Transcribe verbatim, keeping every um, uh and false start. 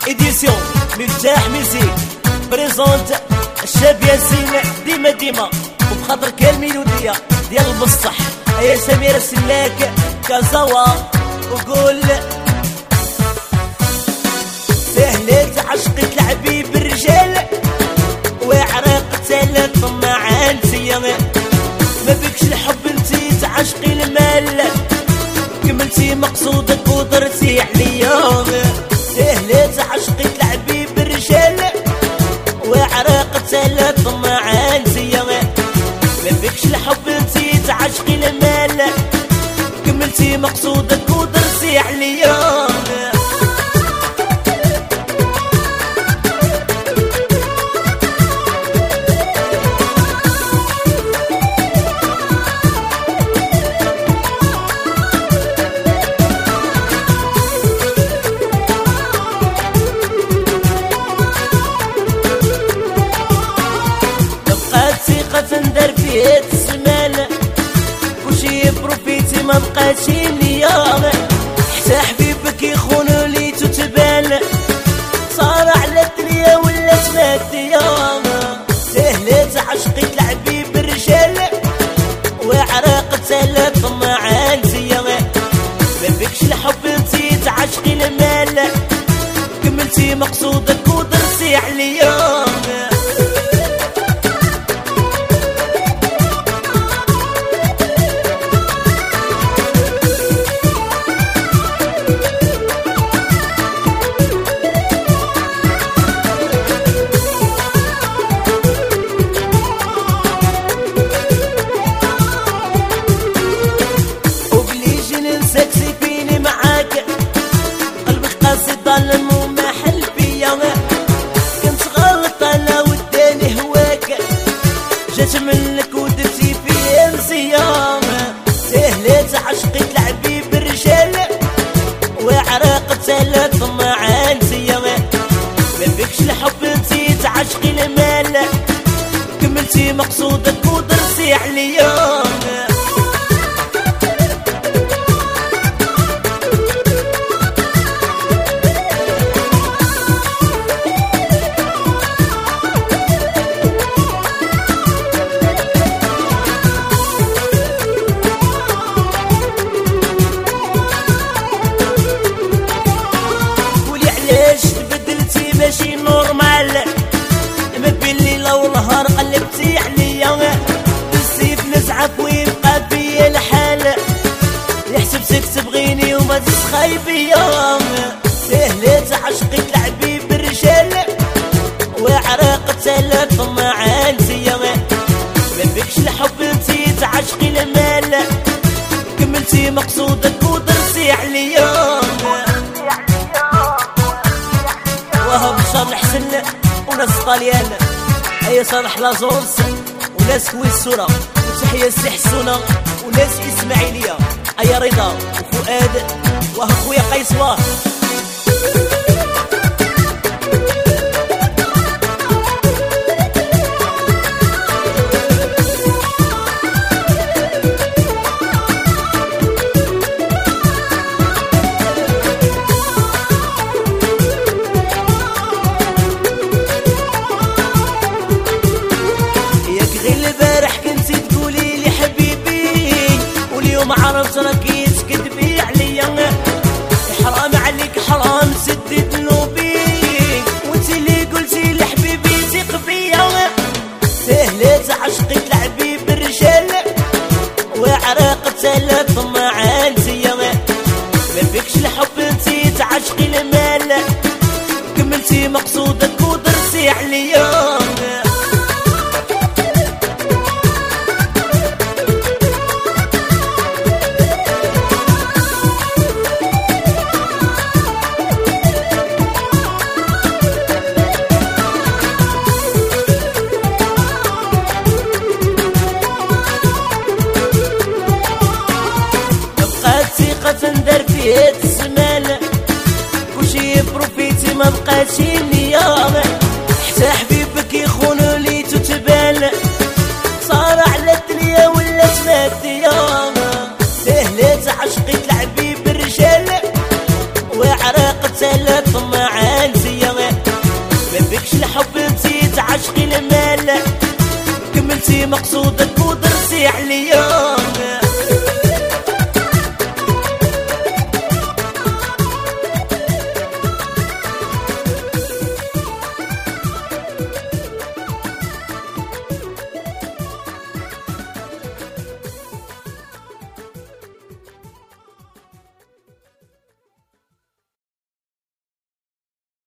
إديسيون مفتاح ميزيك بريزونت الشاب ياسين ديما ديما وبخاطر كان ميلودية ديال البصح يا سمير السلاك كازاوا وقول سهلت عشقة العبيب الرجال وعراق تالت طماعان سيا ما بكش الحب انتي تعشقي المال كملتي مقصودك ودرتي عليا سهلت عشقة العبيب الرجال وعراق تالت طماعان سيا ما بكش الحب انتي تعشقي المال كملتي مقصودك ودرتي عليا تندر فيه السمان كلشي بروفيتي ما بقاتش ليا حتى حبيبك يخونو لي تتبان صار على الدنيا ولات مادية سهلت عشقة العبيب الرجال وعراق تالت طماعان سيا ما بكش الحب انتي تعشقي المال كملتي مقصودك ودرتي عليا ظلم وما حل بيا كنت غلط انا وداني هواك جات منك ودرتي فيا نسيا سهلت عشقة العبيب الرجال وعراق تالت طماعان سيا ما بكش الحب انتي تعشقي المال كملتي مقصودك ودرتي عليا ماشي نورمال ما بين الليلة والنهار قلبتي عليا بالسيف نزعف ويبقى بيا الحال يحسبتك تبغيني وما تسخاي بيا سهلت عشقة العبيب الرجال وعراق تالت طماعان سيا ما بكش الحب انتي تعشقي المال كملتي مقصودك ودرتي عليا وهم شر الحسن وناس طاليان اي صالح لازونس وناس كويسونا وتحية السي حسونة وناس اسماعيلية اي رضا وفؤاد واه خويا قيسوار عرفت راكي تكذبي عليا حرام عليك حرام سدد ذنوبي وانتي اللي قلتي لحبيبي ثق بيا سهلت عشقة العبيب الرجال وعراق تالت طماعان سيا ما بكش الحب انتي تعشقي المال كملتي مقصودك ودرتي عليا تندر فيه الزمان كلشي بروفيتي ما بقاتش ليا حتى حبيبك يخونو لي تتبان صار على الدنيا ولات مادية سهلت عشقة العبيب الرجال وعراق تالت طماعان سيا ودي مقصودك ودرسي عليا